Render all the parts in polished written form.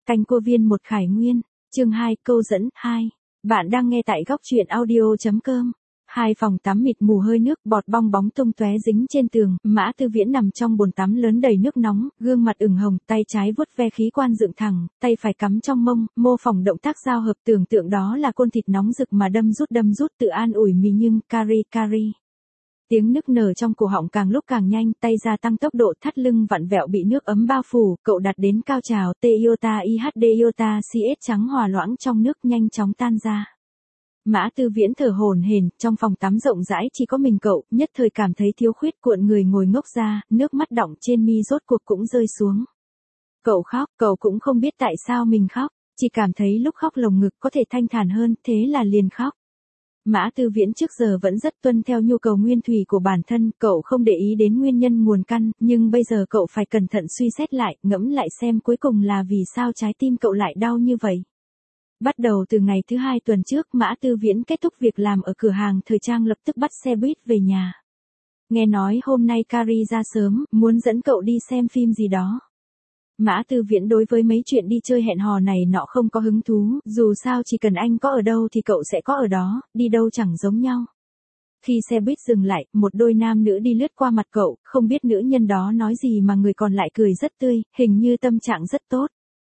Canh Cua Viên một Khải Nguyên, chương 2, câu dẫn 2. Bạn đang nghe tại góc truyện audio.com. Hai phòng tắm mịt mù hơi nước, bọt bong bóng tung tóe dính trên tường, Mã Tư Viễn nằm trong bồn tắm lớn đầy nước nóng, gương mặt ửng hồng, tay trái vuốt ve khí quan dựng thẳng, tay phải cắm trong mông, mô phỏng động tác giao hợp, tưởng tượng đó là côn thịt nóng rực mà đâm rút tự an ủi mình, nhưng cari. Tiếng nức nở trong cổ họng càng lúc càng nhanh, tay gia tăng tốc độ, thắt lưng vặn vẹo bị nước ấm bao phủ, cậu đạt đến cao trào, iota ihd iota cs trắng hòa loãng trong nước nhanh chóng tan ra. Mã Tư Viễn thở hổn hển, trong phòng tắm rộng rãi chỉ có mình cậu, nhất thời cảm thấy thiếu khuyết, cuộn người ngồi ngốc ra, nước mắt đọng trên mi rốt cuộc cũng rơi xuống. Cậu khóc, cậu cũng không biết tại sao mình khóc, chỉ cảm thấy lúc khóc lồng ngực có thể thanh thản hơn, thế là liền khóc. Mã Tư Viễn trước giờ vẫn rất tuân theo nhu cầu nguyên thủy của bản thân, cậu không để ý đến nguyên nhân nguồn căn, nhưng bây giờ cậu phải cẩn thận suy xét lại, ngẫm lại xem cuối cùng là vì sao trái tim cậu lại đau như vậy. Bắt đầu từ ngày thứ 2 tuần trước, Mã Tư Viễn kết thúc việc làm ở cửa hàng thời trang, lập tức bắt xe buýt về nhà. Nghe nói hôm nay Cari ra sớm, muốn dẫn cậu đi xem phim gì đó. Mã Tư Viễn đối với mấy chuyện đi chơi hẹn hò này nọ không có hứng thú, dù sao chỉ cần anh có ở đâu thì cậu sẽ có ở đó, đi đâu chẳng giống nhau. Khi xe buýt dừng lại, một đôi nam nữ đi lướt qua mặt cậu, không biết nữ nhân đó nói gì mà người còn lại cười rất tươi, hình như tâm trạng rất tốt.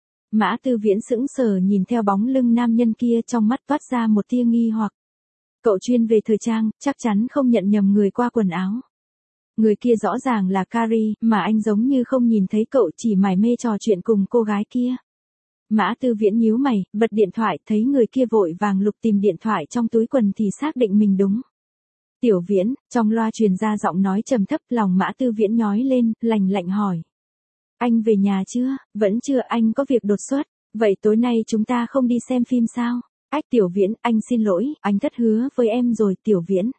Mã Tư Viễn sững sờ nhìn theo bóng lưng nam nhân kia, trong mắt toát ra một tia nghi hoặc. Cậu chuyên về thời trang, chắc chắn không nhận nhầm người qua quần áo. Người kia rõ ràng là Cari, mà anh giống như không nhìn thấy cậu, chỉ mải mê trò chuyện cùng cô gái kia. Mã Tư Viễn nhíu mày, bật điện thoại, thấy người kia vội vàng lục tìm điện thoại trong túi quần thì xác định mình đúng. Tiểu Viễn, trong loa truyền ra giọng nói trầm thấp, lòng Mã Tư Viễn nhói lên, lạnh hỏi. Anh về nhà chưa? Vẫn chưa, anh có việc đột xuất. Vậy tối nay chúng ta không đi xem phim sao? Ách Tiểu Viễn, anh xin lỗi, anh thất hứa với em rồi. Tiểu Viễn.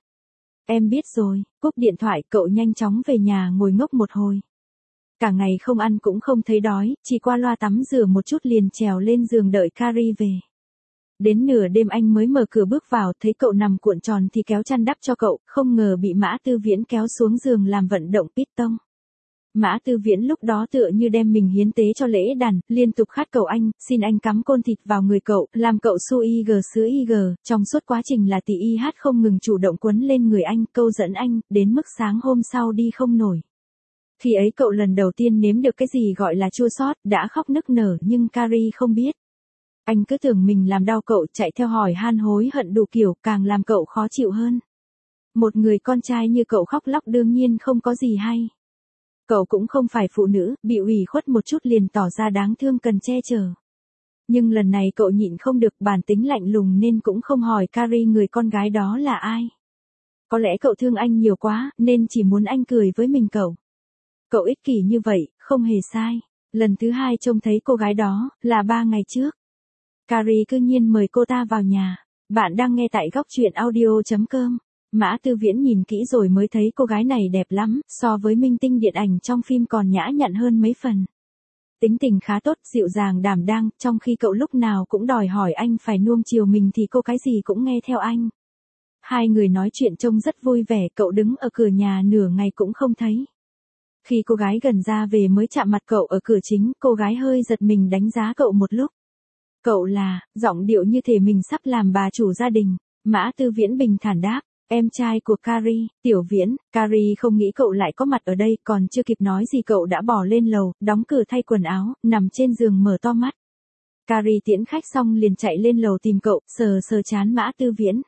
Em biết rồi, cúp điện thoại, cậu nhanh chóng về nhà ngồi ngốc một hồi. Cả ngày không ăn cũng không thấy đói, chỉ qua loa tắm rửa một chút liền trèo lên giường đợi Cari về. Đến nửa đêm anh mới mở cửa bước vào, thấy cậu nằm cuộn tròn thì kéo chăn đắp cho cậu, không ngờ bị Mã Tư Viễn kéo xuống giường làm vận động piston. Mã Tư Viễn lúc đó tựa như đem mình hiến tế cho lễ đàn, liên tục khát cầu anh, xin anh cắm côn thịt vào người cậu, làm cậu su ig sứa ig, trong suốt quá trình là tỷ y hát không ngừng chủ động quấn lên người anh, câu dẫn anh, đến mức sáng hôm sau đi không nổi. Khi ấy cậu lần đầu tiên nếm được cái gì gọi là chua xót, đã khóc nức nở, nhưng Cari không biết. Anh cứ tưởng mình làm đau cậu, chạy theo hỏi han hối hận đủ kiểu, càng làm cậu khó chịu hơn. Một người con trai như cậu khóc lóc đương nhiên không có gì hay. Cậu cũng không phải phụ nữ, bị ủy khuất một chút liền tỏ ra đáng thương cần che chở. Nhưng lần này cậu nhịn không được, bản tính lạnh lùng nên cũng không hỏi Cari người con gái đó là ai. Có lẽ cậu thương anh nhiều quá, nên chỉ muốn anh cười với mình cậu. Cậu ích kỷ như vậy, không hề sai. Lần thứ 2 trông thấy cô gái đó, là 3 ngày trước. Cari cư nhiên mời cô ta vào nhà. Bạn đang nghe tại góc truyện audio.com. Mã Tư Viễn nhìn kỹ rồi mới thấy cô gái này đẹp lắm, so với minh tinh điện ảnh trong phim còn nhã nhặn hơn mấy phần. Tính tình khá tốt, dịu dàng đảm đang, trong khi cậu lúc nào cũng đòi hỏi anh phải nuông chiều mình thì cô cái gì cũng nghe theo anh. Hai người nói chuyện trông rất vui vẻ, cậu đứng ở cửa nhà nửa ngày cũng không thấy. Khi cô gái gần ra về mới chạm mặt cậu ở cửa chính, cô gái hơi giật mình đánh giá cậu một lúc. Cậu là, giọng điệu như thể mình sắp làm bà chủ gia đình. Mã Tư Viễn bình thản đáp. Em trai của Cari, Tiểu Viễn. Cari không nghĩ cậu lại có mặt ở đây, còn chưa kịp nói gì cậu đã bỏ lên lầu, đóng cửa thay quần áo, nằm trên giường mở to mắt. Cari tiễn khách xong liền chạy lên lầu tìm cậu, sờ sờ trán Mã Tư Viễn.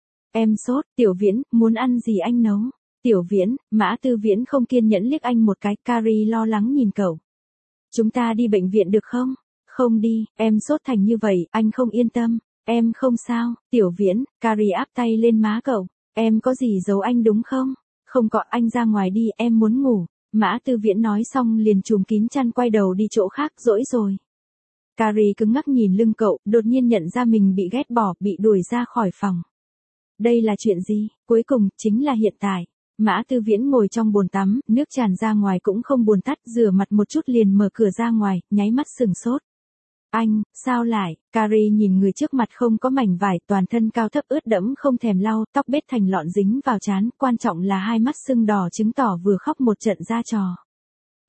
Em sốt, Tiểu Viễn, muốn ăn gì anh nấu? Tiểu Viễn, Mã Tư Viễn không kiên nhẫn liếc anh một cái, Cari lo lắng nhìn cậu. Chúng ta đi bệnh viện được không? Không đi, em sốt thành như vậy, anh không yên tâm. Em không sao, Tiểu Viễn. Cari áp tay lên má cậu. Em có gì giấu anh đúng không? Không có, anh ra ngoài đi, em muốn ngủ. Mã Tư Viễn nói xong liền trùm kín chăn quay đầu đi chỗ khác, dỗi rồi. Cari cứng ngắc nhìn lưng cậu, đột nhiên nhận ra mình bị ghét bỏ, bị đuổi ra khỏi phòng. Đây là chuyện gì? Cuối cùng, chính là hiện tại. Mã Tư Viễn ngồi trong bồn tắm, nước tràn ra ngoài cũng không buồn tắt, rửa mặt một chút liền mở cửa ra ngoài, nháy mắt sừng sốt. Anh, sao lại? Cari nhìn người trước mặt không có mảnh vải, toàn thân cao thấp ướt đẫm không thèm lau, tóc bết thành lọn dính vào trán, quan trọng là hai mắt sưng đỏ chứng tỏ vừa khóc một trận ra trò.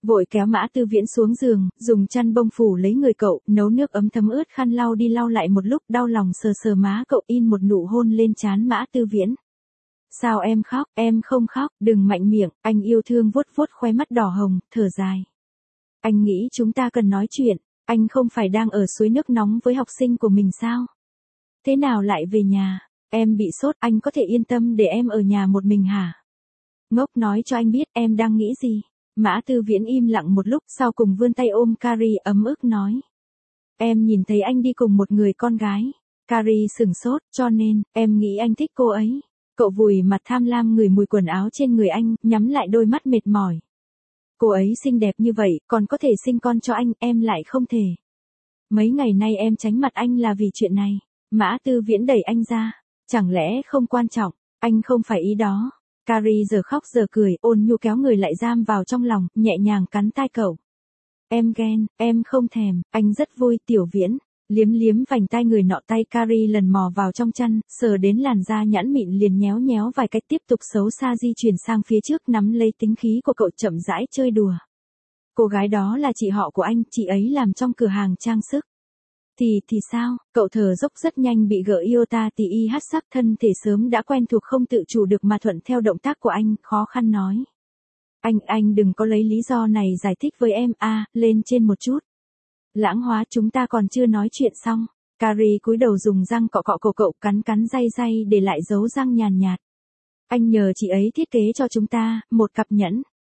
Vội kéo Mã Tư Viễn xuống giường, dùng chăn bông phủ lấy người cậu, nấu nước ấm thấm ướt khăn lau đi lau lại một lúc, đau lòng sờ sờ má cậu, in một nụ hôn lên trán Mã Tư Viễn. Sao em khóc, em không khóc, đừng mạnh miệng, anh yêu thương vuốt vuốt khóe mắt đỏ hồng, thở dài. Anh nghĩ chúng ta cần nói chuyện, anh không phải đang ở suối nước nóng với học sinh của mình sao? Thế nào lại về nhà, em bị sốt, anh có thể yên tâm để em ở nhà một mình hả? Ngốc, nói cho anh biết em đang nghĩ gì. Mã Tư Viễn im lặng một lúc, sau cùng vươn tay ôm Carrie ấm ức nói. Em nhìn thấy anh đi cùng một người con gái. Carrie sửng sốt, cho nên, em nghĩ anh thích cô ấy. Cậu vùi mặt tham lam ngửi mùi quần áo trên người anh, nhắm lại đôi mắt mệt mỏi. Cô ấy xinh đẹp như vậy, còn có thể sinh con cho anh, em lại không thể. Mấy ngày nay em tránh mặt anh là vì chuyện này. Mã Tư Viễn đẩy anh ra. Chẳng lẽ không quan trọng, anh không phải ý đó. Carrie giờ khóc giờ cười, ôn nhu kéo người lại giam vào trong lòng, nhẹ nhàng cắn tai cậu. Em ghen, em không thèm, anh rất vui. Tiểu Viễn, liếm liếm vành tai người nọ, tay Carrie lần mò vào trong chăn, sờ đến làn da nhẵn mịn liền nhéo nhéo vài cách, tiếp tục xấu xa di chuyển sang phía trước, nắm lấy tính khí của cậu chậm rãi chơi đùa. Cô gái đó là chị họ của anh, chị ấy làm trong cửa hàng trang sức. Thì sao, cậu thở dốc rất nhanh bị gỡ iota thì y hát sắc, thân thể sớm đã quen thuộc không tự chủ được mà thuận theo động tác của anh, khó khăn nói. Anh đừng có lấy lý do này giải thích với em, lên trên một chút. Lãng Hóa, chúng ta còn chưa nói chuyện xong. Carrie cúi đầu dùng răng cọ cọ cổ cậu, cắn day để lại dấu răng nhàn nhạt. Anh nhờ chị ấy thiết kế cho chúng ta, một cặp nhẫn.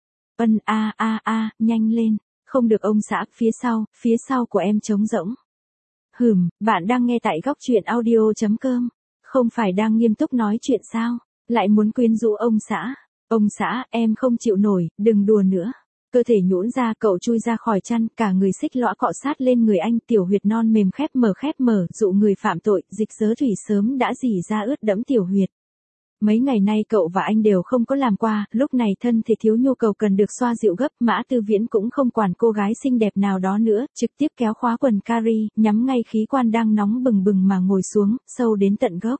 Nhanh lên, không được ông xã, phía sau của em trống rỗng. Bạn đang nghe tại góc truyện audio.com. Không phải đang nghiêm túc nói chuyện sao? Lại muốn quyến rũ ông xã. Ông xã, em không chịu nổi, đừng đùa nữa. Cơ thể nhũn ra, cậu chui ra khỏi chăn, cả người xích lõa cọ sát lên người anh, tiểu huyệt non mềm khép mở, dụ người phạm tội, dịch dớ thủy sớm đã rỉ ra ướt đẫm tiểu huyệt. Mấy ngày nay cậu và anh đều không có làm qua, lúc này thân thể thiếu nhu cầu cần được xoa dịu gấp. Mã Tư Viễn cũng không quản cô gái xinh đẹp nào đó nữa, trực tiếp kéo khóa quần Carrie, nhắm ngay khí quan đang nóng bừng bừng mà ngồi xuống, sâu đến tận gốc.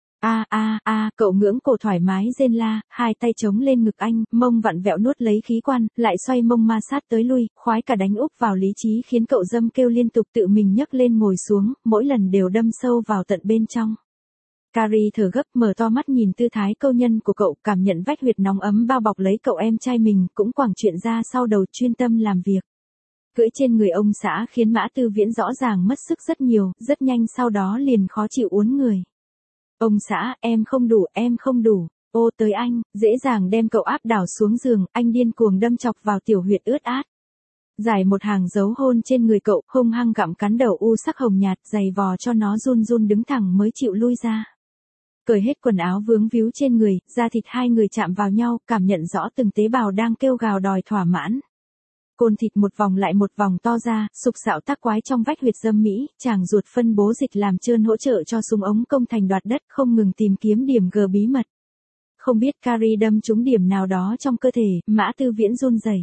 Cậu ngưỡng cổ thoải mái rên la, hai tay chống lên ngực anh, mông vặn vẹo nuốt lấy khí quan, lại xoay mông ma sát tới lui, khoái cả đánh úp vào lý trí, khiến cậu dâm kêu liên tục, tự mình nhấc lên ngồi xuống, mỗi lần đều đâm sâu vào tận bên trong. Carrie thở gấp, mở to mắt nhìn tư thái câu nhân của cậu, cảm nhận vách huyệt nóng ấm bao bọc lấy cậu em trai mình, cũng quẳng chuyện ra sau đầu, chuyên tâm làm việc. Cưỡi trên người ông xã khiến Mã Tư Viễn rõ ràng mất sức rất nhiều, rất nhanh sau đó liền khó chịu uốn người. Ông xã, em không đủ. Ô tới anh, dễ dàng đem cậu áp đảo xuống giường, anh điên cuồng đâm chọc vào tiểu huyệt ướt át. Giải một hàng dấu hôn trên người cậu, hung hăng gặm cắn đầu u sắc hồng nhạt, giày vò cho nó run đứng thẳng mới chịu lui ra. Cởi hết quần áo vướng víu trên người, da thịt hai người chạm vào nhau, cảm nhận rõ từng tế bào đang kêu gào đòi thỏa mãn. Côn thịt một vòng lại một vòng to ra, sục sạo tác quái trong vách huyệt dâm mỹ, chàng ruột phân bố dịch làm trơn hỗ trợ cho súng ống công thành đoạt đất, không ngừng tìm kiếm điểm G bí mật. Không biết Carrie đâm trúng điểm nào đó trong cơ thể, Mã Tư Viễn run rẩy.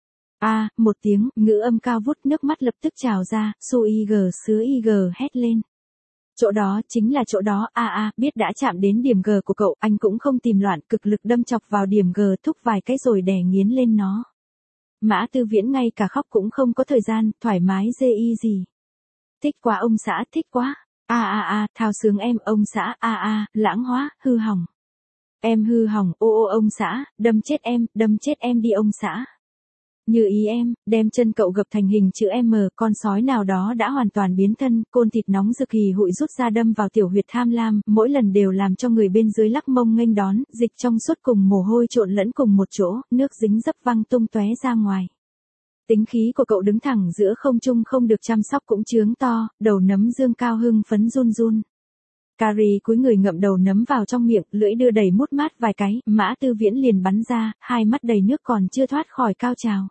Một tiếng, ngữ âm cao vút, nước mắt lập tức trào ra, su ig sứa ig hét lên. Chỗ đó, chính là chỗ đó, biết đã chạm đến điểm G của cậu, anh cũng không tìm loạn, cực lực đâm chọc vào điểm G, thúc vài cái rồi đè nghiến lên nó. Mã Tư Viễn ngay cả khóc cũng không có thời gian, thoải mái gì. Thích quá ông xã, thích quá. Thao sướng em, ông xã, Lãng Hóa, hư hỏng. Em hư hỏng, ông xã, đâm chết em đi ông xã. Như ý em, đem chân cậu gập thành hình chữ M, con sói nào đó đã hoàn toàn biến thân, côn thịt nóng rực hì hụi rút ra đâm vào tiểu huyệt tham lam, mỗi lần đều làm cho người bên dưới lắc mông nghênh đón, dịch trong suốt cùng mồ hôi trộn lẫn cùng một chỗ, nước dính dấp văng tung tóe ra ngoài. Tính khí của cậu đứng thẳng giữa không trung không được chăm sóc cũng chướng to, đầu nấm dương cao hưng phấn run. Carrie cúi người ngậm đầu nấm vào trong miệng, lưỡi đưa đầy mút mát vài cái, Mã Tư Viễn liền bắn ra, hai mắt đầy nước còn chưa thoát khỏi cao trào.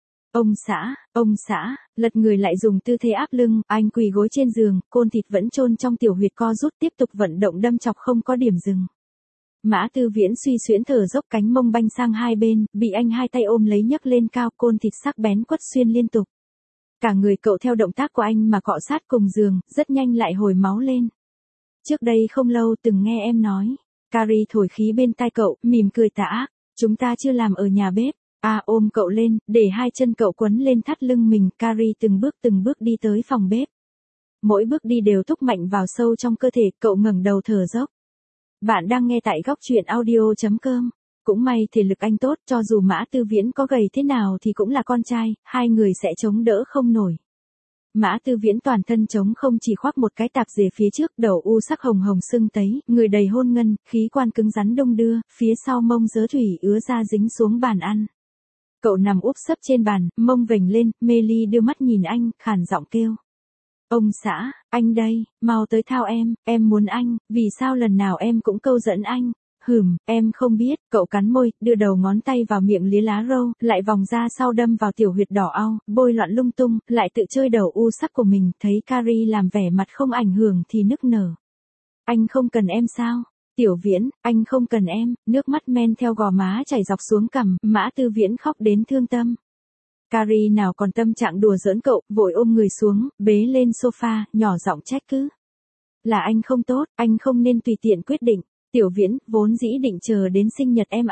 Ông xã, lật người lại dùng tư thế áp lưng, anh quỳ gối trên giường, côn thịt vẫn chôn trong tiểu huyệt co rút, tiếp tục vận động đâm chọc không có điểm dừng. Mã Tư Viễn suy xuyễn thở dốc, cánh mông banh sang hai bên, bị anh hai tay ôm lấy nhấc lên cao, côn thịt sắc bén quất xuyên liên tục. Cả người cậu theo động tác của anh mà cọ sát cùng giường, rất nhanh lại hồi máu lên. Trước đây không lâu từng nghe em nói. Carrie thổi khí bên tai cậu, mỉm cười tà ác. Chúng ta chưa làm ở nhà bếp. Ôm cậu lên, để hai chân cậu quấn lên thắt lưng mình, Carrie từng bước đi tới phòng bếp. Mỗi bước đi đều thúc mạnh vào sâu trong cơ thể, cậu ngẩng đầu thở dốc. Bạn đang nghe tại góc truyện audio.com. Cũng may thể lực anh tốt, cho dù Mã Tư Viễn có gầy thế nào thì cũng là con trai, hai người sẽ chống đỡ không nổi. Mã Tư Viễn toàn thân trống không, chỉ khoác một cái tạp dề phía trước, đầu u sắc hồng hồng sưng tấy, người đầy hôn ngân, khí quan cứng rắn đung đưa, phía sau mông dớ thủy ứa ra dính xuống bàn ăn. Cậu nằm úp sấp trên bàn, mông vểnh lên, mê ly đưa mắt nhìn anh, khàn giọng kêu. Ông xã, anh đây, mau tới thao em muốn anh, vì sao lần nào em cũng câu dẫn anh. Em không biết, cậu cắn môi, đưa đầu ngón tay vào miệng lía lá râu, lại vòng ra sau đâm vào tiểu huyệt đỏ au, bôi loạn lung tung, lại tự chơi đầu u sắc của mình, thấy Carrie làm vẻ mặt không ảnh hưởng thì nức nở. Anh không cần em sao? Tiểu Viễn, anh không cần em, nước mắt men theo gò má chảy dọc xuống cằm, Mã Tư Viễn khóc đến thương tâm. Carrie nào còn tâm trạng đùa giỡn cậu, vội ôm người xuống, bế lên sofa, nhỏ giọng trách cứ. Là anh không tốt, anh không nên tùy tiện quyết định. Tiểu Viễn, vốn dĩ định chờ đến sinh nhật em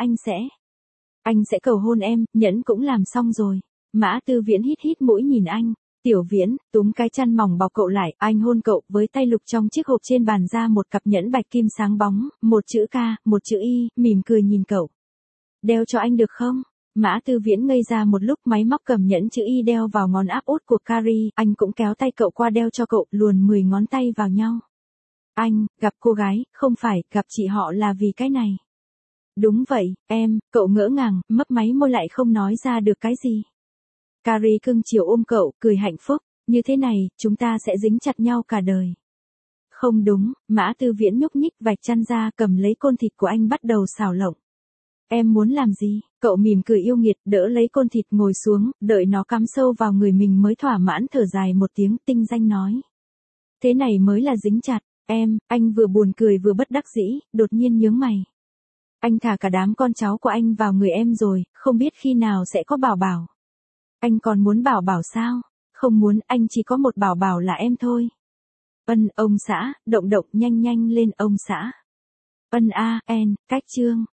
anh sẽ cầu hôn em, nhẫn cũng làm xong rồi. Mã Tư Viễn hít mũi nhìn anh. Tiểu Viễn, túm cái chăn mỏng bọc cậu lại, anh hôn cậu, với tay lục trong chiếc hộp trên bàn ra một cặp nhẫn bạch kim sáng bóng, một chữ K, một chữ Y, mỉm cười nhìn cậu. Đeo cho anh được không? Mã Tư Viễn ngây ra một lúc, máy móc cầm nhẫn chữ Y đeo vào ngón áp út của Carrie, anh cũng kéo tay cậu qua đeo cho cậu, luồn 10 ngón tay vào nhau. Anh, gặp cô gái, không phải, gặp chị họ là vì cái này. Đúng vậy, cậu ngỡ ngàng, mấp máy môi lại không nói ra được cái gì. Carrie cưng chiều ôm cậu, cười hạnh phúc, như thế này, chúng ta sẽ dính chặt nhau cả đời. Không đúng, Mã Tư Viễn nhúc nhích vạch chăn ra, cầm lấy côn thịt của anh bắt đầu xào lộng. Em muốn làm gì? Cậu mỉm cười yêu nghiệt, đỡ lấy côn thịt ngồi xuống, đợi nó cắm sâu vào người mình mới thỏa mãn thở dài một tiếng, tinh danh nói. Thế này mới là dính chặt. Anh vừa buồn cười vừa bất đắc dĩ, đột nhiên nhướng mày. Anh thả cả đám con cháu của anh vào người em rồi, không biết khi nào sẽ có bảo bảo. Anh còn muốn bảo bảo sao? Không muốn, anh chỉ có một bảo bảo là em thôi. Ông xã, động nhanh lên ông xã. Cách chương.